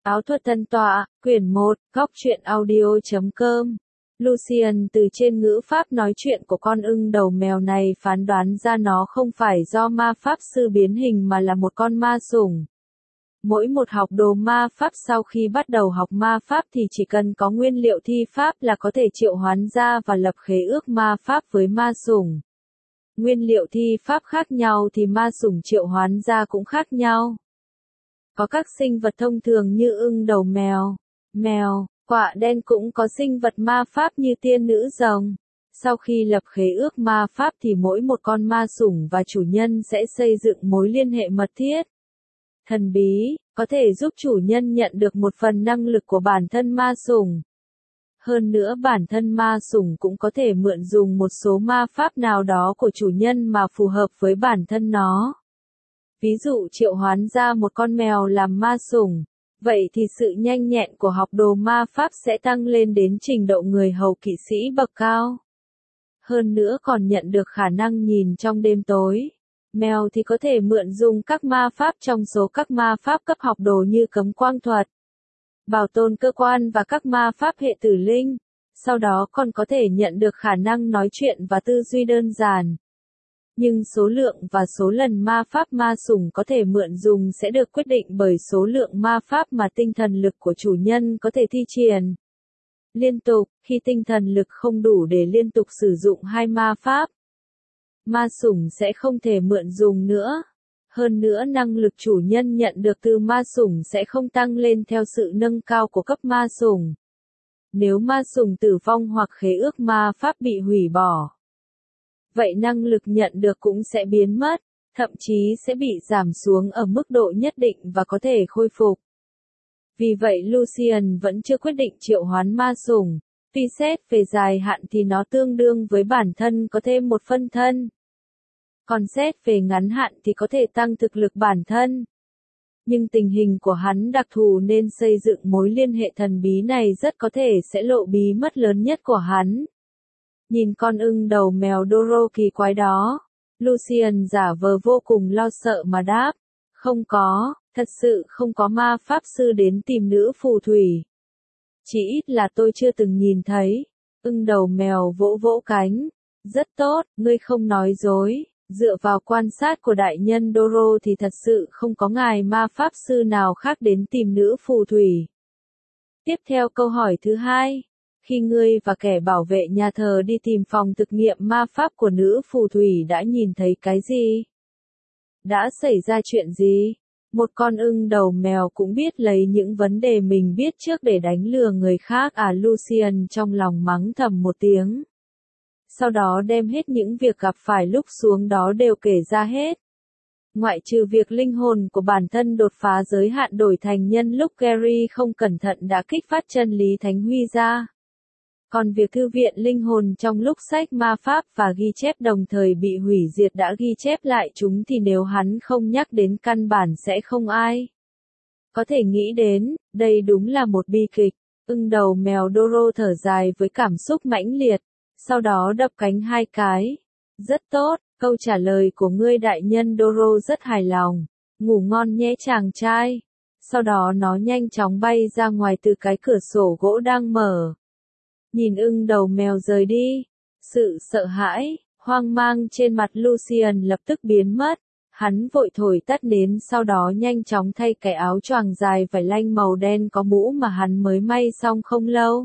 Áo thuật tân tọa, quyển 1, góc truyện audio.com. Lucian từ trên ngữ pháp nói chuyện của con ưng đầu mèo này phán đoán ra nó không phải do ma pháp sư biến hình mà là một con ma sủng. Mỗi một học đồ ma pháp sau khi bắt đầu học ma pháp thì chỉ cần có nguyên liệu thi pháp là có thể triệu hoán ra và lập khế ước ma pháp với ma sủng. Nguyên liệu thi pháp khác nhau thì ma sủng triệu hoán ra cũng khác nhau. Có các sinh vật thông thường như ưng đầu mèo, quạ đen, cũng có sinh vật ma pháp như tiên nữ rồng. Sau khi lập khế ước ma pháp thì mỗi một con ma sủng và chủ nhân sẽ xây dựng mối liên hệ mật thiết. Thần bí, có thể giúp chủ nhân nhận được một phần năng lực của bản thân ma sủng. Hơn nữa bản thân ma sủng cũng có thể mượn dùng một số ma pháp nào đó của chủ nhân mà phù hợp với bản thân nó. Ví dụ triệu hoán ra một con mèo làm ma sủng, vậy thì sự nhanh nhẹn của học đồ ma pháp sẽ tăng lên đến trình độ người hầu kỵ sĩ bậc cao. Hơn nữa còn nhận được khả năng nhìn trong đêm tối. Mèo thì có thể mượn dùng các ma pháp trong số các ma pháp cấp học đồ như cấm quang thuật, bảo tồn cơ quan và các ma pháp hệ tử linh. Sau đó còn có thể nhận được khả năng nói chuyện và tư duy đơn giản. Nhưng số lượng và số lần ma pháp ma sủng có thể mượn dùng sẽ được quyết định bởi số lượng ma pháp mà tinh thần lực của chủ nhân có thể thi triển liên tục. Khi tinh thần lực không đủ để liên tục sử dụng hai ma pháp, ma sủng sẽ không thể mượn dùng nữa. Hơn nữa năng lực chủ nhân nhận được từ ma sủng sẽ không tăng lên theo sự nâng cao của cấp ma sủng. Nếu ma sủng tử vong hoặc khế ước ma pháp bị hủy bỏ, vậy năng lực nhận được cũng sẽ biến mất, thậm chí sẽ bị giảm xuống ở mức độ nhất định và có thể khôi phục. Vì vậy Lucian vẫn chưa quyết định triệu hoán ma sủng. Tuy xét về dài hạn thì nó tương đương với bản thân có thêm một phân thân. Còn xét về ngắn hạn thì có thể tăng thực lực bản thân. Nhưng tình hình của hắn đặc thù nên xây dựng mối liên hệ thần bí này rất có thể sẽ lộ bí mật lớn nhất của hắn. Nhìn con ưng đầu mèo Doro kỳ quái đó, Lucian giả vờ vô cùng lo sợ mà đáp, không có, thật sự không có ma pháp sư đến tìm nữ phù thủy. Chỉ ít là tôi chưa từng nhìn thấy. Ưng đầu mèo vỗ vỗ cánh, rất tốt, ngươi không nói dối, dựa vào quan sát của đại nhân Doro thì thật sự không có ngài ma pháp sư nào khác đến tìm nữ phù thủy. Tiếp theo câu hỏi thứ hai. Khi ngươi và kẻ bảo vệ nhà thờ đi tìm phòng thực nghiệm ma pháp của nữ phù thủy đã nhìn thấy cái gì? Đã xảy ra chuyện gì? Một con ưng đầu mèo cũng biết lấy những vấn đề mình biết trước để đánh lừa người khác à? Lucian trong lòng mắng thầm một tiếng. Sau đó đem hết những việc gặp phải lúc xuống đó đều kể ra hết. Ngoại trừ việc linh hồn của bản thân đột phá giới hạn đổi thành nhân lúc Gary không cẩn thận đã kích phát chân lý thánh huy ra. Còn việc thư viện linh hồn trong lúc sách ma pháp và ghi chép đồng thời bị hủy diệt đã ghi chép lại chúng thì nếu hắn không nhắc đến căn bản sẽ không ai có thể nghĩ đến. Đây đúng là một bi kịch. Ưng đầu mèo Doro thở dài với cảm xúc mãnh liệt, sau đó đập cánh hai cái. Rất tốt, câu trả lời của ngươi đại nhân Doro rất hài lòng. Ngủ ngon nhé chàng trai. Sau đó nó nhanh chóng bay ra ngoài từ cái cửa sổ gỗ đang mở. Nhìn ưng đầu mèo rời đi, sự sợ hãi, hoang mang trên mặt Lucian lập tức biến mất. Hắn vội thổi tắt nến, sau đó nhanh chóng thay cái áo choàng dài vải lanh màu đen có mũ mà hắn mới may xong không lâu.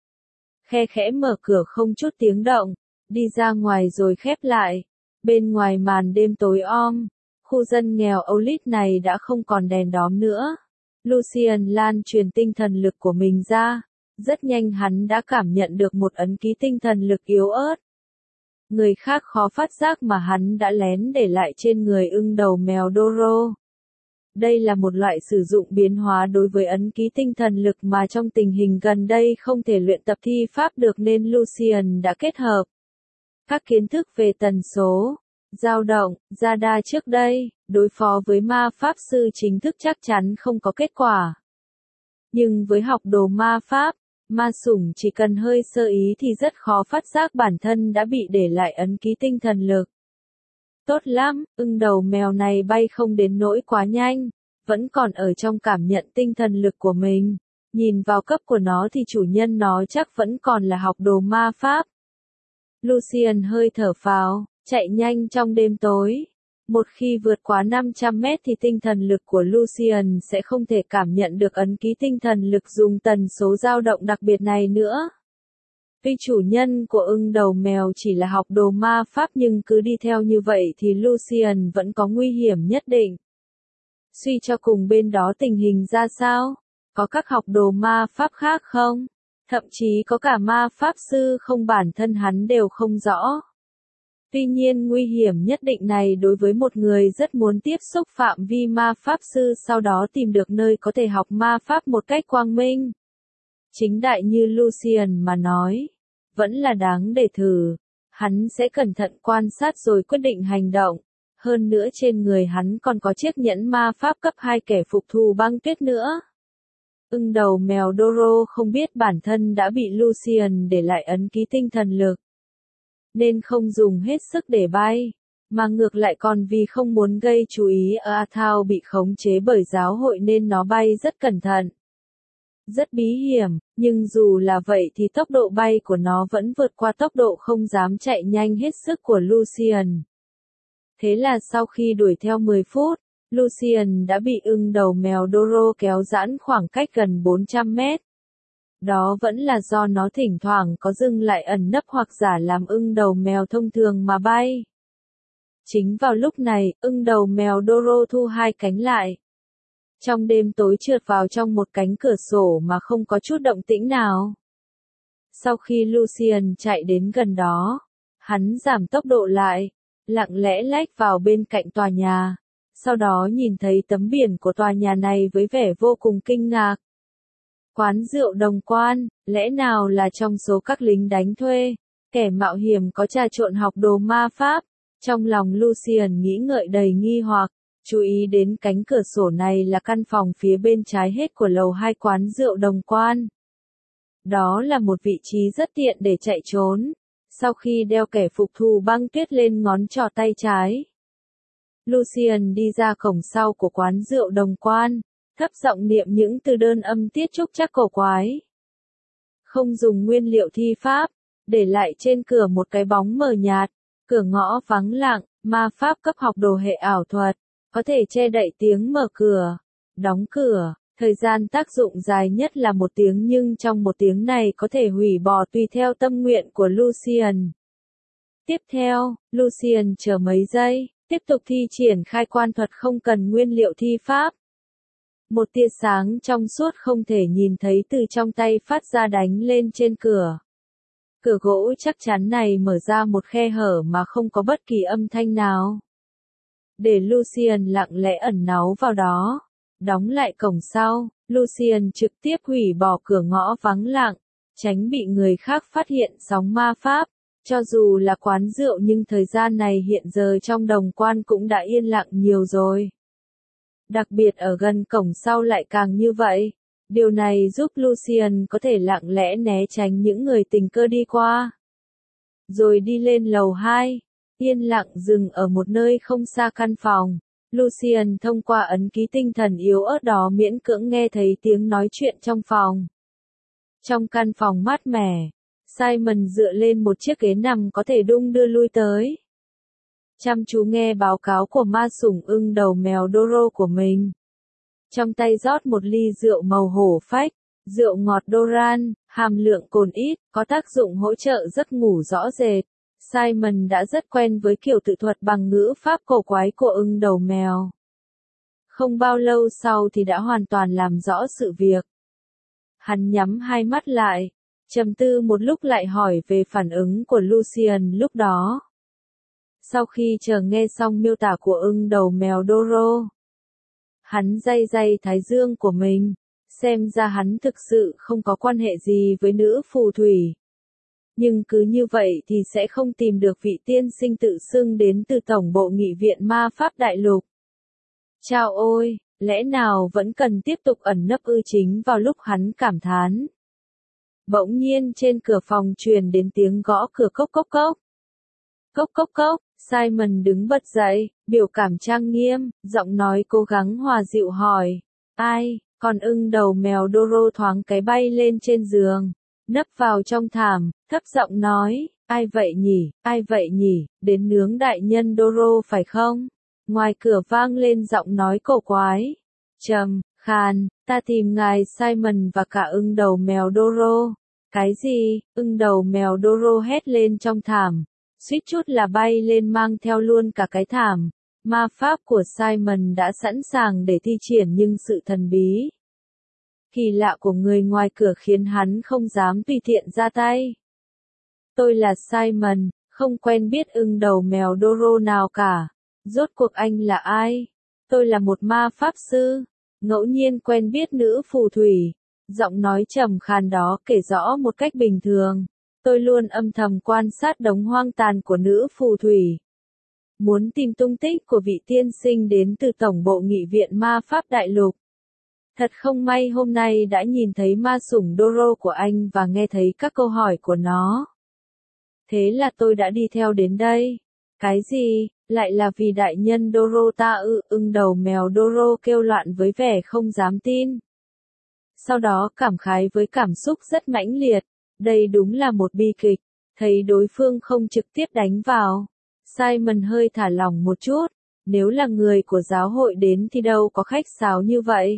Khe khẽ mở cửa không chút tiếng động, đi ra ngoài rồi khép lại. Bên ngoài màn đêm tối om, khu dân nghèo Olit này đã không còn đèn đóm nữa. Lucian lan truyền tinh thần lực của mình ra. Rất nhanh hắn đã cảm nhận được một ấn ký tinh thần lực yếu ớt. Người khác khó phát giác mà hắn đã lén để lại trên người ưng đầu mèo Doro. Đây là một loại sử dụng biến hóa đối với ấn ký tinh thần lực mà trong tình hình gần đây không thể luyện tập thi pháp được nên Lucian đã kết hợp các kiến thức về tần số, dao động, Jada trước đây, đối phó với ma pháp sư chính thức chắc chắn không có kết quả. Nhưng với học đồ ma pháp, ma sủng chỉ cần hơi sơ ý thì rất khó phát giác bản thân đã bị để lại ấn ký tinh thần lực. Tốt lắm, ưng đầu mèo này bay không đến nỗi quá nhanh. vẫn còn ở trong cảm nhận tinh thần lực của mình. Nhìn vào cấp của nó thì chủ nhân nó chắc vẫn còn là học đồ ma pháp. Lucian hơi thở phào, chạy nhanh trong đêm tối. Một khi vượt quá 500 mét thì tinh thần lực của Lucian sẽ không thể cảm nhận được ấn ký tinh thần lực dùng tần số dao động đặc biệt này nữa. Tuy chủ nhân của ưng đầu mèo chỉ là học đồ ma pháp nhưng cứ đi theo như vậy thì Lucian vẫn có nguy hiểm nhất định. Suy cho cùng bên đó tình hình ra sao? Có các học đồ ma pháp khác không? Thậm chí có cả ma pháp sư không bản thân hắn đều không rõ. Tuy nhiên nguy hiểm nhất định này đối với một người rất muốn tiếp xúc phạm vi ma pháp sư sau đó tìm được nơi có thể học ma pháp một cách quang minh. Chính đại như Lucian mà nói, vẫn là đáng để thử. Hắn sẽ cẩn thận quan sát rồi quyết định hành động. Hơn nữa trên người hắn còn có chiếc nhẫn ma pháp cấp 2 kẻ phục thù băng tuyết nữa. Ưng đầu mèo Doro không biết bản thân đã bị Lucian để lại ấn ký tinh thần lực. Nên không dùng hết sức để bay, mà ngược lại còn vì không muốn gây chú ý ở Athao bị khống chế bởi giáo hội nên nó bay rất cẩn thận. Rất bí hiểm, nhưng dù là vậy thì tốc độ bay của nó vẫn vượt qua tốc độ không dám chạy nhanh hết sức của Lucian. Thế là sau khi đuổi theo 10 phút, Lucian đã bị ưng đầu mèo Doro kéo giãn khoảng cách gần 400 mét. Đó vẫn là do nó thỉnh thoảng có dừng lại ẩn nấp hoặc giả làm ưng đầu mèo thông thường mà bay. Chính vào lúc này, ưng đầu mèo Doro thu hai cánh lại. Trong đêm tối trượt vào trong một cánh cửa sổ mà không có chút động tĩnh nào. Sau khi Lucian chạy đến gần đó, hắn giảm tốc độ lại, lặng lẽ lách vào bên cạnh tòa nhà. Sau đó nhìn thấy tấm biển của tòa nhà này với vẻ vô cùng kinh ngạc. Quán rượu Đồng Quan, lẽ nào là trong số các lính đánh thuê, kẻ mạo hiểm có trà trộn học đồ ma pháp? Trong lòng Lucian nghĩ ngợi đầy nghi hoặc, chú ý đến cánh cửa sổ này là căn phòng phía bên trái hết của lầu 2 quán rượu Đồng Quan. Đó là một vị trí rất tiện để chạy trốn, sau khi đeo kẻ phục thù băng tuyết lên ngón trỏ tay trái. Lucian đi ra cổng sau của quán rượu Đồng Quan, thấp giọng niệm những từ đơn âm tiết trúc trắc cổ quái. Không dùng nguyên liệu thi pháp, để lại trên cửa một cái bóng mờ nhạt, cửa ngõ vắng lặng, ma pháp cấp học đồ hệ ảo thuật, có thể che đậy tiếng mở cửa, đóng cửa, thời gian tác dụng dài nhất là 1 tiếng nhưng trong 1 tiếng này có thể hủy bỏ tùy theo tâm nguyện của Lucian. Tiếp theo, Lucian chờ mấy giây, tiếp tục thi triển khai quan thuật không cần nguyên liệu thi pháp. Một tia sáng trong suốt không thể nhìn thấy từ trong tay phát ra đánh lên trên cửa. Cửa gỗ chắc chắn này mở ra một khe hở mà không có bất kỳ âm thanh nào. Để Lucian lặng lẽ ẩn náu vào đó, đóng lại cổng sau, Lucian trực tiếp hủy bỏ cửa ngõ vắng lặng, tránh bị người khác phát hiện sóng ma pháp. Cho dù là quán rượu nhưng thời gian này hiện giờ trong Đồng Quan cũng đã yên lặng nhiều rồi. Đặc biệt ở gần cổng sau lại càng như vậy. Điều này giúp Lucian có thể lặng lẽ né tránh những người tình cờ đi qua. Rồi đi lên lầu 2, yên lặng dừng ở một nơi không xa căn phòng. Lucian thông qua ấn ký tinh thần yếu ớt đó miễn cưỡng nghe thấy tiếng nói chuyện trong phòng. Trong căn phòng mát mẻ, Simon dựa lên một chiếc ghế nằm có thể đung đưa lui tới. Chăm chú nghe báo cáo của ma sủng ưng đầu mèo Doro của mình. Trong tay rót một ly rượu màu hổ phách, rượu ngọt Doran, hàm lượng cồn ít, có tác dụng hỗ trợ giấc ngủ rõ rệt. Simon đã rất quen với kiểu tự thuật bằng ngữ pháp cổ quái của ưng đầu mèo. Không bao lâu sau thì đã hoàn toàn làm rõ sự việc. Hắn nhắm hai mắt lại, trầm tư một lúc lại hỏi về phản ứng của Lucian lúc đó. Sau khi chờ nghe xong miêu tả của ưng đầu mèo Doro, hắn day day thái dương của mình, xem ra hắn thực sự không có quan hệ gì với nữ phù thủy. Nhưng cứ như vậy thì sẽ không tìm được vị tiên sinh tự xưng đến từ Tổng bộ Nghị viện Ma Pháp Đại Lục. Chao ôi, lẽ nào vẫn cần tiếp tục ẩn nấp ư? Chính vào lúc hắn cảm thán, bỗng nhiên trên cửa phòng truyền đến tiếng gõ cửa cốc cốc cốc. Cốc cốc cốc, Simon đứng bật dậy, biểu cảm trang nghiêm, giọng nói cố gắng hòa dịu hỏi. Ai? Con ưng đầu mèo Doro thoáng cái bay lên trên giường, nấp vào trong thảm, thấp giọng nói. Ai vậy nhỉ? Ai vậy nhỉ? Đến nướng đại nhân Doro phải không? Ngoài cửa vang lên giọng nói cổ quái. Trầm, khàn, ta tìm ngài Simon và cả ưng đầu mèo Doro. Cái gì? Ưng đầu mèo Doro hét lên trong thảm, suýt chút là bay lên mang theo luôn cả cái thảm. Ma pháp của Simon đã sẵn sàng để thi triển nhưng sự thần bí, kỳ lạ của người ngoài cửa khiến hắn không dám tùy tiện ra tay. Tôi là Simon, không quen biết ưng đầu mèo Doro nào cả. Rốt cuộc anh là ai? Tôi là một ma pháp sư, ngẫu nhiên quen biết nữ phù thủy. Giọng nói trầm khàn đó kể rõ một cách bình thường. Tôi luôn âm thầm quan sát đống hoang tàn của nữ phù thủy. Muốn tìm tung tích của vị tiên sinh đến từ Tổng bộ Nghị viện Ma Pháp Đại Lục. Thật không may hôm nay đã nhìn thấy ma sủng Doro của anh và nghe thấy các câu hỏi của nó. Thế là tôi đã đi theo đến đây. Cái gì? Lại là vì đại nhân Doro ta ư? Ưng đầu mèo Doro kêu loạn với vẻ không dám tin. Sau đó cảm khái với cảm xúc rất mãnh liệt. Đây đúng là một bi kịch. Thấy đối phương không trực tiếp đánh vào, Simon hơi thả lỏng một chút. Nếu là người của giáo hội đến thì đâu có khách sáo như vậy.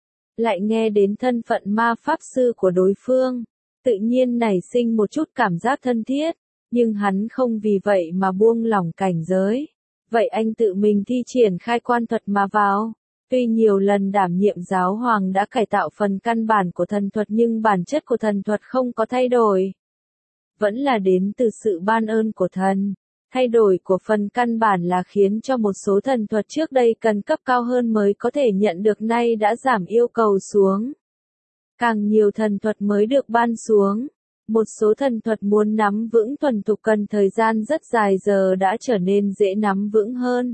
Lại nghe đến thân phận ma pháp sư của đối phương, tự nhiên nảy sinh một chút cảm giác thân thiết. Nhưng hắn không vì vậy mà buông lỏng cảnh giới. Vậy anh tự mình thi triển khai quan thuật mà vào. Tuy nhiều lần đảm nhiệm giáo hoàng đã cải tạo phần căn bản của thần thuật nhưng bản chất của thần thuật không có thay đổi. Vẫn là đến từ sự ban ơn của thần. Thay đổi của phần căn bản là khiến cho một số thần thuật trước đây cần cấp cao hơn mới có thể nhận được nay đã giảm yêu cầu xuống. Càng nhiều thần thuật mới được ban xuống. Một số thần thuật muốn nắm vững thuần thục cần thời gian rất dài giờ đã trở nên dễ nắm vững hơn.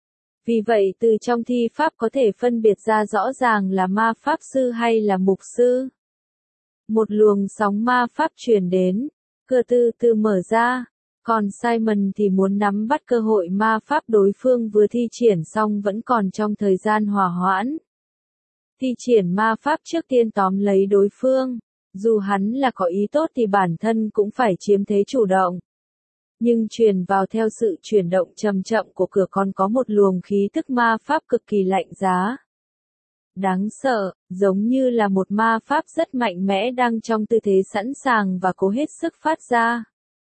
Vì vậy từ trong thi pháp có thể phân biệt ra rõ ràng là ma pháp sư hay là mục sư. Một luồng sóng ma pháp truyền đến, cửa từ từ mở ra, còn Simon thì muốn nắm bắt cơ hội ma pháp đối phương vừa thi triển xong vẫn còn trong thời gian hòa hoãn. Thi triển ma pháp trước tiên tóm lấy đối phương. Dù hắn là có ý tốt thì bản thân cũng phải chiếm thế chủ động. Nhưng truyền vào theo sự chuyển động chậm chậm của cửa còn có một luồng khí tức ma pháp cực kỳ lạnh giá. Đáng sợ, giống như là một ma pháp rất mạnh mẽ đang trong tư thế sẵn sàng và cố hết sức phát ra.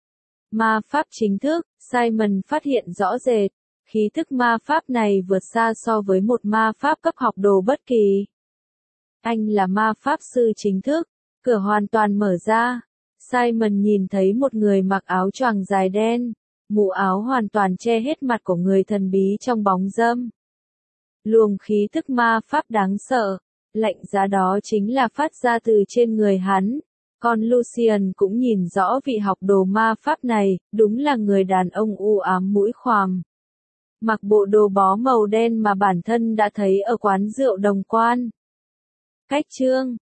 Ma pháp chính thức, Simon phát hiện rõ rệt, khí tức ma pháp này vượt xa so với một ma pháp cấp học đồ bất kỳ. Anh là ma pháp sư chính thức. Cửa hoàn toàn mở ra. Simon nhìn thấy một người mặc áo choàng dài đen, mũ áo hoàn toàn che hết mặt của người thần bí trong bóng râm. Luồng khí tức ma pháp đáng sợ, lạnh giá đó chính là phát ra từ trên người hắn. Còn Lucian cũng nhìn rõ vị học đồ ma pháp này, đúng là người đàn ông u ám mũi khoằm. Mặc bộ đồ bó màu đen mà bản thân đã thấy ở quán rượu Đồng Quan. Cách chương